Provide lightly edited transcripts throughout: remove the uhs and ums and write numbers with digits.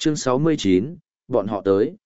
Chương 69, bọn họ tới.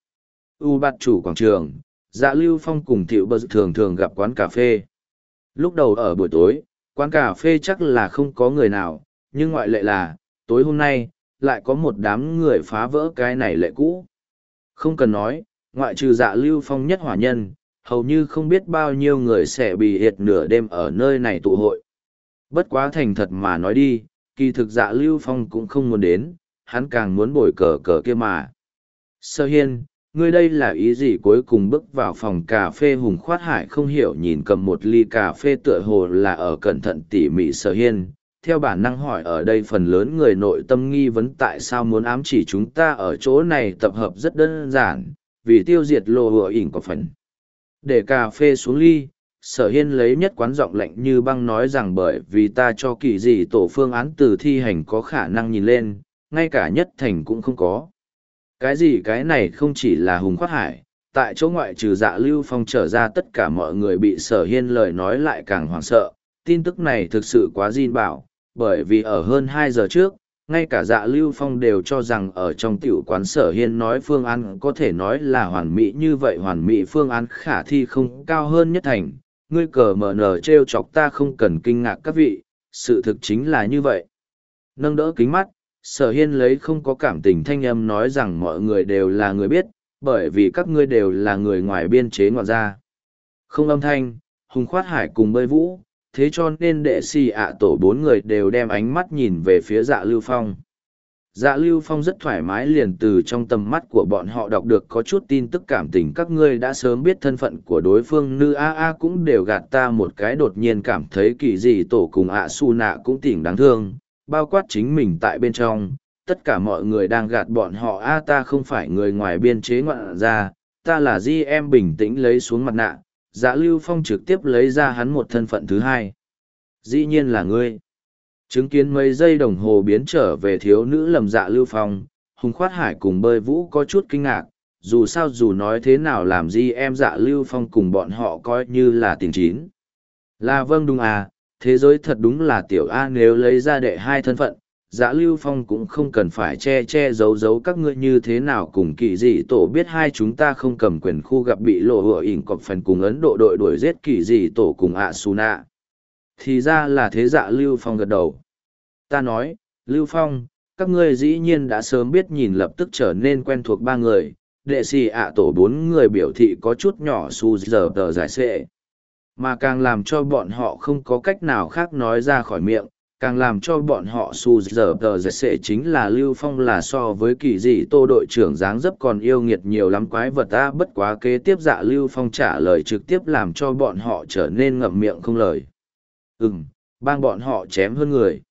U bạt chủ quảng trường, Dạ Lưu Phong cùng Thiệu Bờ thường thường gặp quán cà phê. Lúc đầu ở buổi tối, quán cà phê chắc là không có người nào, nhưng ngoại lệ là, tối hôm nay, lại có một đám người phá vỡ cái này lệ cũ. Không cần nói, ngoại trừ Dạ Lưu Phong nhất hỏa nhân, hầu như không biết bao nhiêu người sẽ bị hiệt nửa đêm ở nơi này tụ hội. Bất quá thành thật mà nói đi, kỳ thực Dạ Lưu Phong cũng không muốn đến, hắn càng muốn bồi cờ cờ kia mà. Sơ Hiên, ngươi đây là ý gì? Cuối cùng bước vào phòng cà phê Hùng Khoát Hải không hiểu nhìn cầm một ly cà phê tựa hồ là ở cẩn thận tỉ mỉ Sơ Hiên. Theo bản năng hỏi ở đây phần lớn người nội tâm nghi vấn tại sao muốn ám chỉ chúng ta ở chỗ này tập hợp rất đơn giản, vì tiêu diệt lô hựa ỉn có phần. Để cà phê xuống ly, Sở Hiên lấy nhất quán giọng lạnh như băng nói rằng bởi vì ta cho kỳ gì tổ phương án từ thi hành có khả năng nhìn lên, ngay cả nhất thành cũng không có. Cái gì cái này không chỉ là Hùng Khoát Hải, tại chỗ ngoại trừ Dạ Lưu Phong trở ra tất cả mọi người bị Sở Hiên lời nói lại càng hoảng sợ. Tin tức này thực sự quá diên bảo, bởi vì ở hơn 2 giờ trước, ngay cả Dạ Lưu Phong đều cho rằng ở trong tiểu quán Sở Hiên nói phương án có thể nói là hoàn mỹ, như vậy hoàn mỹ phương án khả thi không cao hơn nhất thành. Ngươi cờ mở nở trêu chọc ta không cần kinh ngạc các vị, sự thực chính là như vậy. Nâng đỡ kính mắt, Sở Hiên lấy không có cảm tình thanh âm nói rằng mọi người đều là người biết, bởi vì các ngươi đều là người ngoài biên chế ngoại gia. Không âm thanh, Hùng Khoát Hải cùng bơi vũ, thế cho nên đệ si ạ tổ 4 người đều đem ánh mắt nhìn về phía Dạ Lưu Phong. Dạ Lưu Phong rất thoải mái liền từ trong tầm mắt của bọn họ đọc được có chút tin tức cảm tình, các ngươi đã sớm biết thân phận của đối phương, Nữ A cũng đều gạt ta một cái, đột nhiên cảm thấy kỳ gì tổ cùng ạ su nạ cũng tỉnh đáng thương, bao quát chính mình tại bên trong, tất cả mọi người đang gạt bọn họ. Ta không phải người ngoài biên chế ngoạn ra, ta là Di em bình tĩnh lấy xuống mặt nạ. Dạ Lưu Phong trực tiếp lấy ra hắn một thân phận thứ hai. Dĩ nhiên là ngươi. Chứng kiến mấy giây đồng hồ biến trở về thiếu nữ lầm Dạ Lưu Phong, Hùng Khoát Hải cùng bơi vũ có chút kinh ngạc, dù sao dù nói thế nào làm Di em Dạ Lưu Phong cùng bọn họ coi như là tình chín. Là vâng đúng à, thế giới thật đúng là tiểu A, nếu lấy ra đệ hai thân phận, Dạ Lưu Phong cũng không cần phải che giấu giấu các ngươi như thế nào cùng kỳ dị tổ biết hai chúng ta không cầm quyền khu gặp bị lộ hựa ỉn cọp phần cùng Ấn Độ đội đuổi giết kỳ dị tổ cùng ạ Suna. Thì ra là thế. Dạ Lưu Phong gật đầu. Ta nói, Lưu Phong, các ngươi dĩ nhiên đã sớm biết, nhìn lập tức trở nên quen thuộc ba người, đệ sĩ ạ tổ 4 người biểu thị có chút nhỏ su giờ tờ giải xệ. Mà càng làm cho bọn họ không có cách nào khác nói ra khỏi miệng, càng làm cho bọn họ su giờ tờ giải xệ chính là Lưu Phong là so với kỳ dị tô đội trưởng dáng dấp còn yêu nghiệt nhiều lắm quái vật ta. Bất quá kế tiếp Dạ Lưu Phong trả lời trực tiếp làm cho bọn họ trở nên ngậm miệng không lời. Bang bọn họ chém hơn người.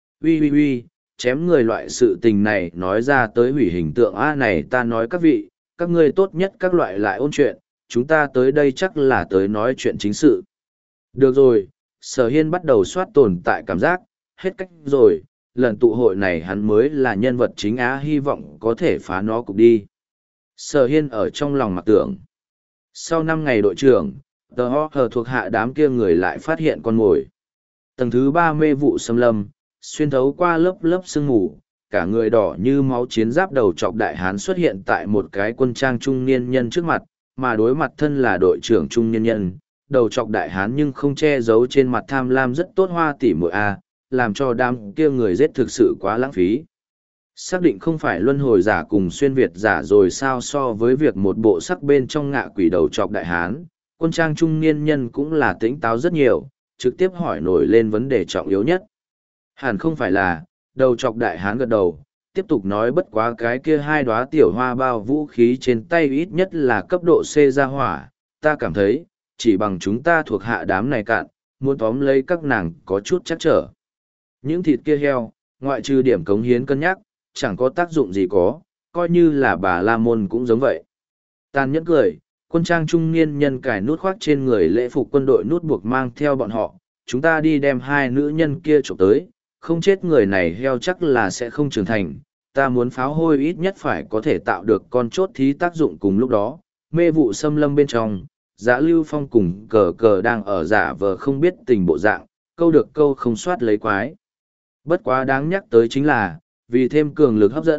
Uy, chém người loại sự tình này nói ra tới hủy hình tượng A này, ta nói các vị, các ngươi tốt nhất các loại lại ôn chuyện, chúng ta tới đây chắc là tới nói chuyện chính sự. Được rồi, Sở Hiên bắt đầu soát tồn tại cảm giác, hết cách rồi, lần tụ hội này hắn mới là nhân vật chính á, hy vọng có thể phá nó cục đi. Sở Hiên ở trong lòng mặc tưởng. Sau 5 ngày đội trưởng, tờ ho hờ thuộc hạ đám kia người lại phát hiện con mồi. Tầng thứ 3 mê vụ xâm lâm, xuyên thấu qua lớp lớp sương mù, cả người đỏ như máu chiến giáp đầu trọc đại hán xuất hiện tại một cái quân trang trung niên nhân trước mặt, mà đối mặt thân là đội trưởng trung niên nhân, đầu trọc đại hán nhưng không che giấu trên mặt tham lam rất tốt hoa tỉ muội a, làm cho đám kia người giết thực sự quá lãng phí. Xác định không phải luân hồi giả cùng xuyên Việt giả rồi sao? So với việc một bộ sắc bên trong ngạ quỷ đầu trọc đại hán, quân trang trung niên nhân cũng là tỉnh táo rất nhiều, trực tiếp hỏi nổi lên vấn đề trọng yếu nhất. Hẳn không phải là, đầu trọc đại hán gật đầu, tiếp tục nói bất quá cái kia 2 đóa tiểu hoa bao vũ khí trên tay ít nhất là cấp độ C ra hỏa, ta cảm thấy, chỉ bằng chúng ta thuộc hạ đám này cạn, muốn tóm lấy các nàng có chút chắc trở. Những thịt kia heo, ngoại trừ điểm cống hiến cân nhắc, chẳng có tác dụng gì có, coi như là bà La Môn cũng giống vậy. Tàn nhẫn cười, quân trang trung niên nhân cài nút khoác trên người lễ phục quân đội nút buộc mang theo bọn họ, chúng ta đi đem 2 nữ nhân kia trộm tới, không chết người này heo chắc là sẽ không trưởng thành, ta muốn pháo hôi ít nhất phải có thể tạo được con chốt thí tác dụng. Cùng lúc đó, mê vụ xâm lâm bên trong, Dạ Lưu Phong cùng cờ cờ đang ở giả vờ không biết tình bộ dạng, câu được câu không soát lấy quái. Bất quá đáng nhắc tới chính là, vì thêm cường lực hấp dẫn,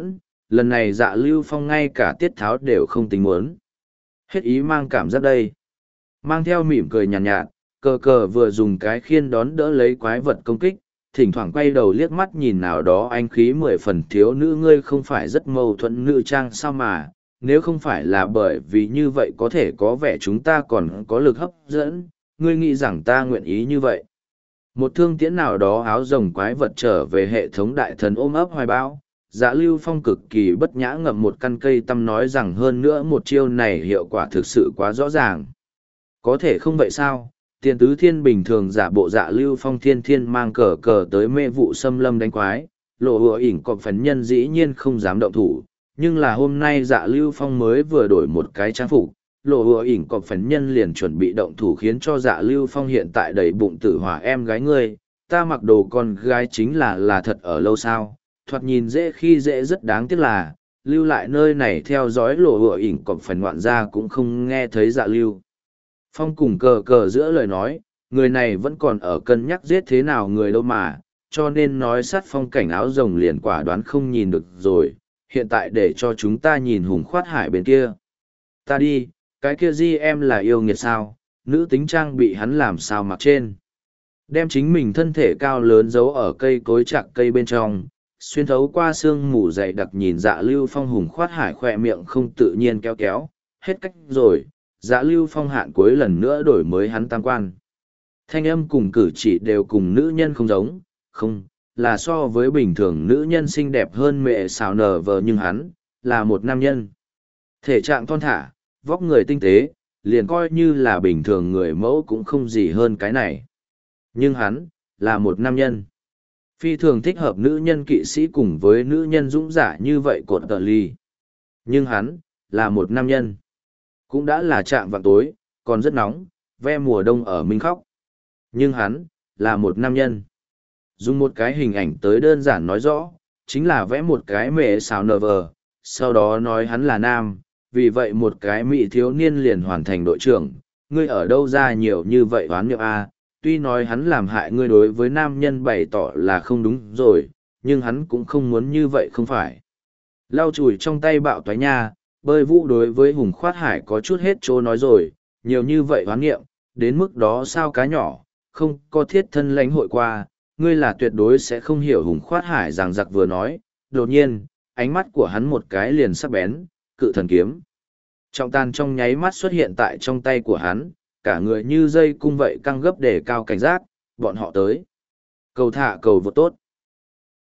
lần này Dạ Lưu Phong ngay cả tiết tháo đều không tính muốn. Hết ý mang cảm giác đây. Mang theo mỉm cười nhàn nhạt, cờ cờ vừa dùng cái khiên đón đỡ lấy quái vật công kích, thỉnh thoảng quay đầu liếc mắt nhìn nào đó anh khí 10 phần thiếu nữ, ngươi không phải rất mâu thuẫn nữ trang sao mà, nếu không phải là bởi vì như vậy có thể có vẻ chúng ta còn có lực hấp dẫn, ngươi nghĩ rằng ta nguyện ý như vậy. Một thương tiễn nào đó áo rồng quái vật trở về hệ thống đại thần ôm ấp hoài bão. Dạ Lưu Phong cực kỳ bất nhã ngậm một căn cây tăm nói rằng hơn nữa một chiêu này hiệu quả thực sự quá rõ ràng. Có thể không vậy sao? Tiền tứ thiên bình thường giả bộ Dạ Lưu Phong thiên thiên mang cờ cờ tới mê vụ xâm lâm đánh quái, lộ hùa ỉn cọp phấn nhân dĩ nhiên không dám động thủ, nhưng là hôm nay Dạ Lưu Phong mới vừa đổi một cái trang phục, lộ hùa ỉn cọp phấn nhân liền chuẩn bị động thủ khiến cho Dạ Lưu Phong hiện tại đầy bụng tử hỏa. Em gái ngươi, ta mặc đồ con gái chính là thật ở lâu sao, thoạt nhìn dễ khi dễ, rất đáng tiếc là lưu lại nơi này theo dõi lộ hùa ỉn cọp phấn ngoạn ra cũng không nghe thấy Dạ Lưu Phong cùng cờ cờ giữa lời nói, người này vẫn còn ở cân nhắc giết thế nào người đâu mà, cho nên nói sát phong cảnh áo rồng liền quả đoán không nhìn được rồi, hiện tại để cho chúng ta nhìn hùng khoát hải bên kia. Ta đi, cái kia di em là yêu nghiệt sao, nữ tính trang bị hắn làm sao mặc trên. Đem chính mình thân thể cao lớn giấu ở cây cối chạc cây bên trong, xuyên thấu qua sương mù dày đặc nhìn Dạ Lưu Phong hùng khoát hải khỏe miệng không tự nhiên kéo kéo, hết cách rồi. Dạ Lưu Phong hạn cuối lần nữa đổi mới hắn tam quan. Thanh âm cùng cử chỉ đều cùng nữ nhân không giống, không, là so với bình thường nữ nhân xinh đẹp hơn mẹ xào nở vờ, nhưng hắn, là một nam nhân. Thể trạng thon thả, vóc người tinh tế, liền coi như là bình thường người mẫu cũng không gì hơn cái này. Nhưng hắn, là một nam nhân. Phi thường thích hợp nữ nhân kỵ sĩ cùng với nữ nhân dũng giả như vậy cột tờ ly. Nhưng hắn, là một nam nhân. Cũng đã là trạm vào tối, còn rất nóng, ve mùa đông ở Minh Khóc. Nhưng hắn, là một nam nhân. Dùng một cái hình ảnh tới đơn giản nói rõ, chính là vẽ một cái mẹ xào nờ vờ, sau đó nói hắn là nam, vì vậy một cái mỹ thiếu niên liền hoàn thành đội trưởng. Ngươi ở đâu ra nhiều như vậy oán niệm a? Tuy nói hắn làm hại ngươi đối với nam nhân bày tỏ là không đúng rồi, nhưng hắn cũng không muốn như vậy không phải. Lau chùi trong tay bạo toái nha. Bơi vũ đối với hùng khoát hải có chút hết chỗ nói rồi, nhiều như vậy hoán nghiệm, đến mức đó sao cá nhỏ, không có thiết thân lãnh hội qua, ngươi là tuyệt đối sẽ không hiểu. Hùng khoát hải giằng giặc vừa nói, đột nhiên, ánh mắt của hắn một cái liền sắc bén, cự thần kiếm. Trọng tàn trong nháy mắt xuất hiện tại trong tay của hắn, cả người như dây cung vậy căng gấp để cao cảnh giác, bọn họ tới. Cầu thả cầu vô tốt.